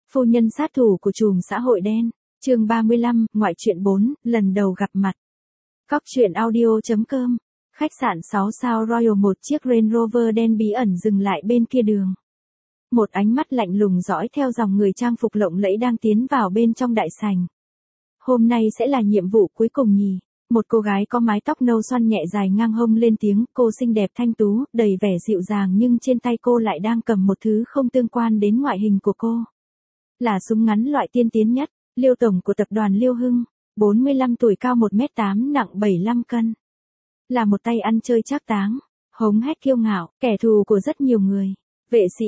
Phu nhân sát thủ của trùm xã hội đen. Chương 35, ngoại truyện 4, lần đầu gặp mặt. Cóc truyện audio.com. Khách sạn 6 sao Royal, một chiếc Range Rover đen bí ẩn dừng lại bên kia đường. Một ánh mắt lạnh lùng dõi theo dòng người trang phục lộng lẫy đang tiến vào bên trong đại sảnh. Hôm nay sẽ là nhiệm vụ cuối cùng nhỉ? Một cô gái có mái tóc nâu xoăn nhẹ dài ngang hông lên tiếng, cô xinh đẹp thanh tú, đầy vẻ dịu dàng, nhưng trên tay cô lại đang cầm một thứ không tương quan đến ngoại hình của cô. Là súng ngắn loại tiên tiến nhất, Liêu tổng của tập đoàn Liêu Hưng, 45 tuổi, cao 1m8, nặng 75 cân. Là một tay ăn chơi trác táng, hống hách kiêu ngạo, kẻ thù của rất nhiều người. Vệ sĩ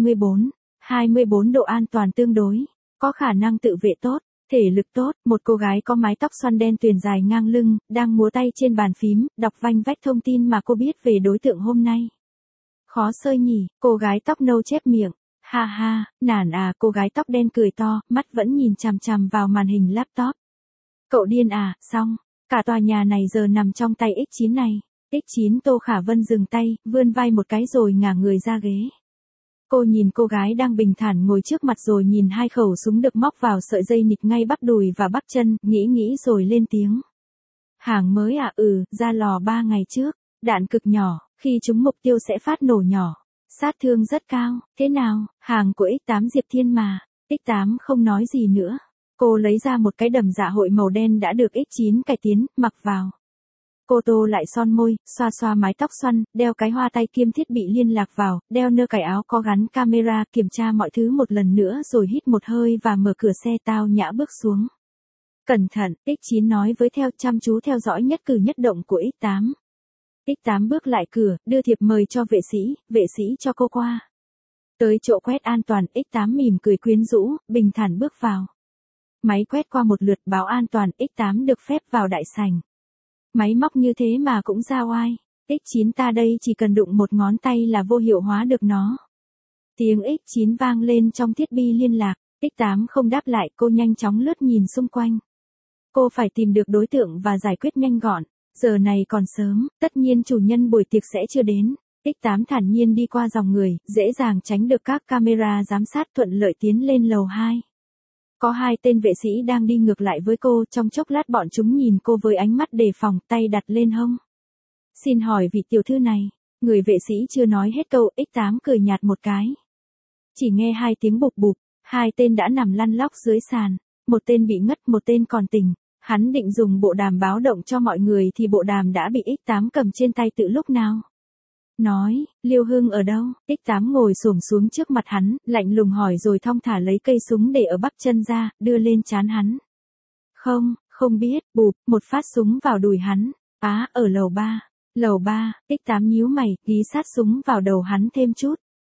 24 độ an toàn tương đối, có khả năng tự vệ tốt, thể lực tốt. Một cô gái có mái tóc xoăn đen tuyền dài ngang lưng, đang múa tay trên bàn phím, đọc vanh vách thông tin mà cô biết về đối tượng hôm nay. Khó sơi nhỉ, cô gái tóc nâu chép miệng. Ha ha, nản à. Cô gái tóc đen cười to, mắt vẫn nhìn chằm chằm vào màn hình laptop. Cậu điên à? Xong, cả tòa nhà này giờ nằm trong tay X9 này. X9. Tô Khả Vân dừng tay, vươn vai một cái rồi ngả người ra ghế. Cô nhìn cô gái đang bình thản ngồi trước mặt, rồi nhìn hai khẩu súng được móc vào sợi dây nịt ngay bắp đùi và bắp chân, nghĩ rồi lên tiếng. Hàng mới à? Ra lò 3 ngày trước, đạn cực nhỏ, khi trúng mục tiêu sẽ phát nổ nhỏ. Sát thương rất cao. Thế nào, hàng của X8 Diệp Thiên mà. X8 không nói gì nữa. Cô lấy ra một cái đầm dạ hội màu đen đã được X9 cải tiến, mặc vào. Cô tô lại son môi, xoa mái tóc xoăn, đeo cái hoa tay kiêm thiết bị liên lạc vào, đeo nơ cài áo có gắn camera, kiểm tra mọi thứ một lần nữa rồi hít một hơi và mở cửa xe, tao nhã bước xuống. Cẩn thận, X9 nói với theo, chăm chú theo dõi nhất cử nhất động của X8. X8 bước lại cửa, đưa thiệp mời cho vệ sĩ cho cô qua. Tới chỗ quét an toàn, X8 mỉm cười quyến rũ, bình thản bước vào. Máy quét qua một lượt báo an toàn, X8 được phép vào đại sảnh. Máy móc như thế mà cũng ra oai. X9 ta đây chỉ cần đụng một ngón tay là vô hiệu hóa được nó. Tiếng X9 vang lên trong thiết bị liên lạc. X8 không đáp lại, cô nhanh chóng lướt nhìn xung quanh. Cô phải tìm được đối tượng và giải quyết nhanh gọn. Giờ này còn sớm, tất nhiên chủ nhân buổi tiệc sẽ chưa đến. X8 thản nhiên đi qua dòng người, dễ dàng tránh được các camera giám sát, thuận lợi tiến lên lầu 2. Có 2 tên vệ sĩ đang đi ngược lại với cô, trong chốc lát bọn chúng nhìn cô với ánh mắt đề phòng, tay đặt lên hông. Xin hỏi vị tiểu thư này, người vệ sĩ chưa nói hết câu, X8 cười nhạt một cái. Chỉ nghe 2 tiếng bụp bụp, 2 tên đã nằm lăn lóc dưới sàn, một tên bị ngất, một tên còn tỉnh. Hắn định dùng bộ đàm báo động cho mọi người thì bộ đàm đã bị X8 cầm trên tay từ lúc nào. Nói, Liêu Hưng ở đâu? X8 ngồi xổm xuống trước mặt hắn, lạnh lùng hỏi rồi thong thả lấy cây súng để ở bắp chân ra, đưa lên trán hắn. Không biết. Bụp, một phát súng vào đùi hắn. Ở lầu 3. Lầu 3, X8 nhíu mày, ghi sát súng vào đầu hắn thêm chút.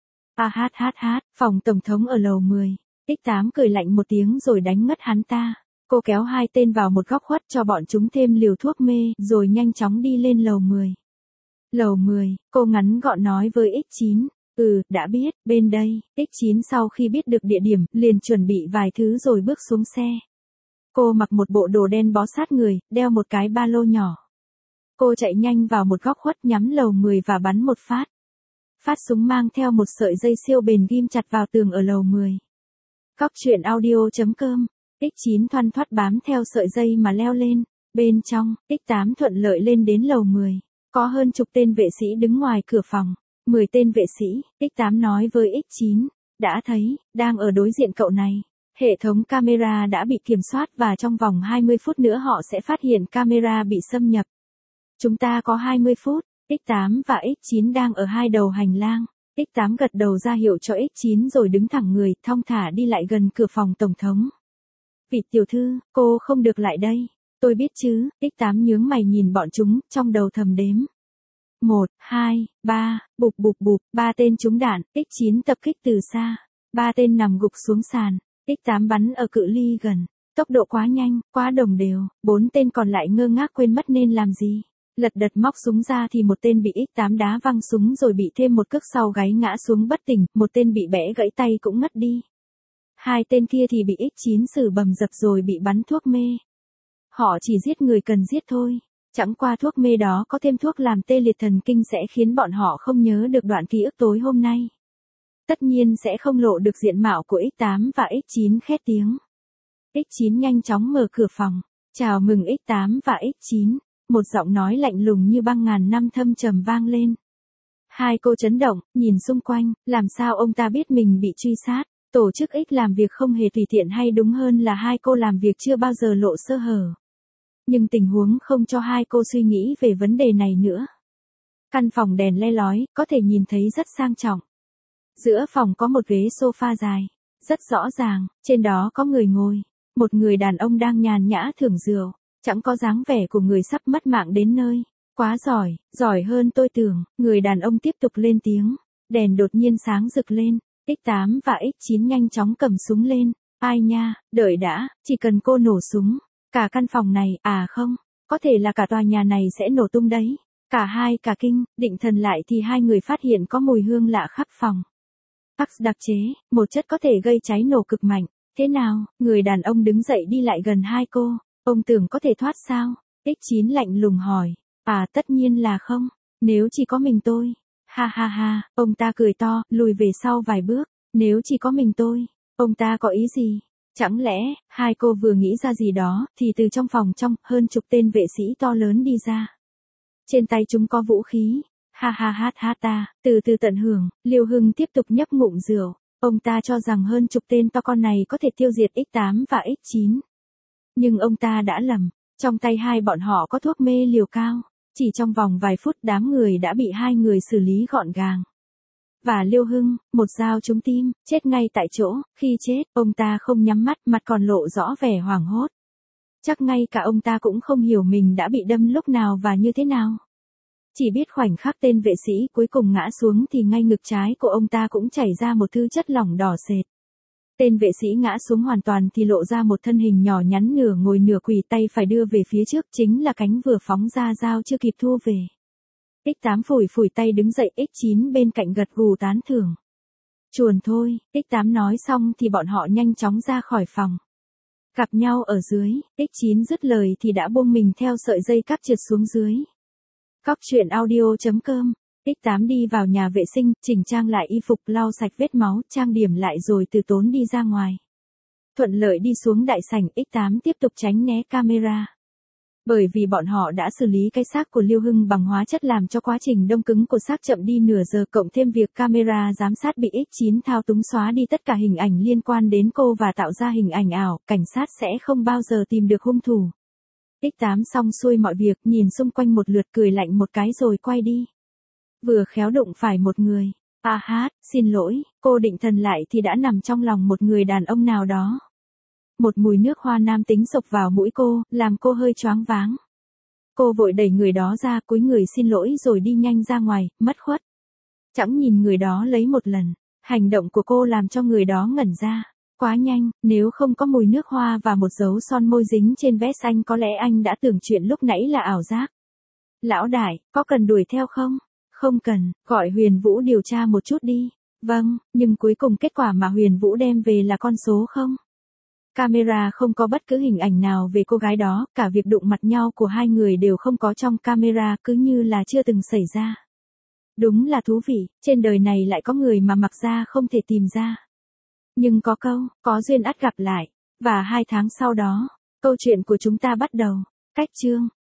Phòng tổng thống ở lầu 10. X8 cười lạnh một tiếng rồi đánh ngất hắn ta. Cô kéo 2 tên vào một góc khuất cho bọn chúng thêm liều thuốc mê, rồi nhanh chóng đi lên lầu 10. Lầu 10, cô ngắn gọn nói với X9. Đã biết, bên đây. X9 sau khi biết được địa điểm, liền chuẩn bị vài thứ rồi bước xuống xe. Cô mặc một bộ đồ đen bó sát người, đeo một cái ba lô nhỏ. Cô chạy nhanh vào một góc khuất, nhắm lầu 10 và bắn một phát. Phát súng mang theo một sợi dây siêu bền ghim chặt vào tường ở lầu 10. Cóc truyện audio.com. X9 thoăn thoắt bám theo sợi dây mà leo lên. Bên trong, X8 thuận lợi lên đến lầu 10. Có hơn chục tên vệ sĩ đứng ngoài cửa phòng. 10 tên vệ sĩ, X8 nói với X9. Đã thấy, đang ở đối diện cậu này. Hệ thống camera đã bị kiểm soát và trong vòng 20 phút nữa họ sẽ phát hiện camera bị xâm nhập. Chúng ta có 20 phút. X8 và X9 đang ở hai đầu hành lang. X8 gật đầu ra hiệu cho X9 rồi đứng thẳng người, thong thả đi lại gần cửa phòng tổng thống. Vị tiểu thư, cô không được lại đây. Tôi biết chứ. X8 nhướng mày nhìn bọn chúng, trong đầu thầm đếm. 1, 2, 3, bụp bụp bụp, 3 tên trúng đạn. X9 tập kích từ xa. 3 tên nằm gục xuống sàn. X8 bắn ở cự ly gần. Tốc độ quá nhanh, quá đồng đều. 4 tên còn lại ngơ ngác quên mất nên làm gì. Lật đật móc súng ra thì một tên bị X8 đá văng súng rồi bị thêm một cước sau gáy ngã xuống bất tỉnh, một tên bị bẽ gãy tay cũng ngất đi. 2 tên kia thì bị X9 xử bầm dập rồi bị bắn thuốc mê. Họ chỉ giết người cần giết thôi. Chẳng qua thuốc mê đó có thêm thuốc làm tê liệt thần kinh sẽ khiến bọn họ không nhớ được đoạn ký ức tối hôm nay. Tất nhiên sẽ không lộ được diện mạo của X8 và X9 khét tiếng. X9 nhanh chóng mở cửa phòng. Chào mừng X8 và X9. Một giọng nói lạnh lùng như băng ngàn năm thâm trầm vang lên. Hai cô chấn động, nhìn xung quanh, làm sao ông ta biết mình bị truy sát. Tổ chức X làm việc không hề tùy tiện hay đúng hơn là hai cô làm việc chưa bao giờ lộ sơ hở. Nhưng tình huống không cho hai cô suy nghĩ về vấn đề này nữa. Căn phòng đèn le lói, có thể nhìn thấy rất sang trọng. Giữa phòng có một ghế sofa dài, rất rõ ràng, trên đó có người ngồi. Một người đàn ông đang nhàn nhã thưởng rượu, chẳng có dáng vẻ của người sắp mất mạng đến nơi. Quá giỏi, giỏi hơn tôi tưởng, người đàn ông tiếp tục lên tiếng. Đèn đột nhiên sáng rực lên, X8 và X9 nhanh chóng cầm súng lên. Ai nha, đợi đã, chỉ cần cô nổ súng. Cả căn phòng này, à không, có thể là cả tòa nhà này sẽ nổ tung đấy. Cả hai cả kinh, định thần lại thì hai người phát hiện có mùi hương lạ khắp phòng. Pax đặc chế, một chất có thể gây cháy nổ cực mạnh. Thế nào, người đàn ông đứng dậy đi lại gần hai cô. Ông tưởng có thể thoát sao? X9 lạnh lùng hỏi. À tất nhiên là không, nếu chỉ có mình tôi. Ha ha ha, ông ta cười to, lùi về sau vài bước. Nếu chỉ có mình tôi, ông ta có ý gì? Chẳng lẽ, hai cô vừa nghĩ ra gì đó, thì từ trong phòng trong, hơn chục tên vệ sĩ to lớn đi ra. Trên tay chúng có vũ khí. Ha ha ha ha ta, từ từ tận hưởng, Liêu Hưng tiếp tục nhấp ngụm rượu. Ông ta cho rằng hơn chục tên to con này có thể tiêu diệt X8 và X9. Nhưng ông ta đã lầm, trong tay hai bọn họ có thuốc mê liều cao. Chỉ trong vòng vài phút đám người đã bị hai người xử lý gọn gàng. Và Liêu Hưng, một dao trúng tim, chết ngay tại chỗ. Khi chết, ông ta không nhắm mắt, mặt còn lộ rõ vẻ hoảng hốt. Chắc ngay cả ông ta cũng không hiểu mình đã bị đâm lúc nào và như thế nào. Chỉ biết khoảnh khắc tên vệ sĩ cuối cùng ngã xuống thì ngay ngực trái của ông ta cũng chảy ra một thứ chất lỏng đỏ sệt. Tên vệ sĩ ngã xuống hoàn toàn thì lộ ra một thân hình nhỏ nhắn nửa ngồi nửa quỳ, tay phải đưa về phía trước, chính là cánh vừa phóng ra dao chưa kịp thu về. X8 phủi phủi tay đứng dậy, X9 bên cạnh gật gù tán thưởng. Chuồn thôi, X8 nói xong thì bọn họ nhanh chóng ra khỏi phòng. Gặp nhau ở dưới, X9 dứt lời thì đã buông mình theo sợi dây cáp trượt xuống dưới. Cóc truyện audio.com. X8 đi vào nhà vệ sinh, chỉnh trang lại y phục, lau sạch vết máu, trang điểm lại rồi từ tốn đi ra ngoài. Thuận lợi đi xuống đại sảnh, X8 tiếp tục tránh né camera. Bởi vì bọn họ đã xử lý cái xác của Liêu Hưng bằng hóa chất làm cho quá trình đông cứng của xác chậm đi nửa giờ, cộng thêm việc camera giám sát bị X9 thao túng xóa đi tất cả hình ảnh liên quan đến cô và tạo ra hình ảnh ảo, cảnh sát sẽ không bao giờ tìm được hung thủ. X8 xong xuôi mọi việc, nhìn xung quanh một lượt cười lạnh một cái rồi quay đi. Vừa khéo đụng phải một người. À hát, xin lỗi, cô định thần lại thì đã nằm trong lòng một người đàn ông nào đó. Một mùi nước hoa nam tính xộc vào mũi cô, làm cô hơi choáng váng. Cô vội đẩy người đó ra, cúi người xin lỗi rồi đi nhanh ra ngoài, mất khuất. Chẳng nhìn người đó lấy một lần. Hành động của cô làm cho người đó ngẩn ra. Quá nhanh, nếu không có mùi nước hoa và một dấu son môi dính trên vest anh có lẽ anh đã tưởng chuyện lúc nãy là ảo giác. Lão đại, có cần đuổi theo không? Không cần, gọi Huyền Vũ điều tra một chút đi. Vâng, nhưng cuối cùng kết quả mà Huyền Vũ đem về là con số không? Camera không có bất cứ hình ảnh nào về cô gái đó, cả việc đụng mặt nhau của hai người đều không có trong camera, cứ như là chưa từng xảy ra. Đúng là thú vị, trên đời này lại có người mà mặc ra không thể tìm ra. Nhưng có câu, có duyên ắt gặp lại. Và 2 tháng sau đó, câu chuyện của chúng ta bắt đầu. Cách chương.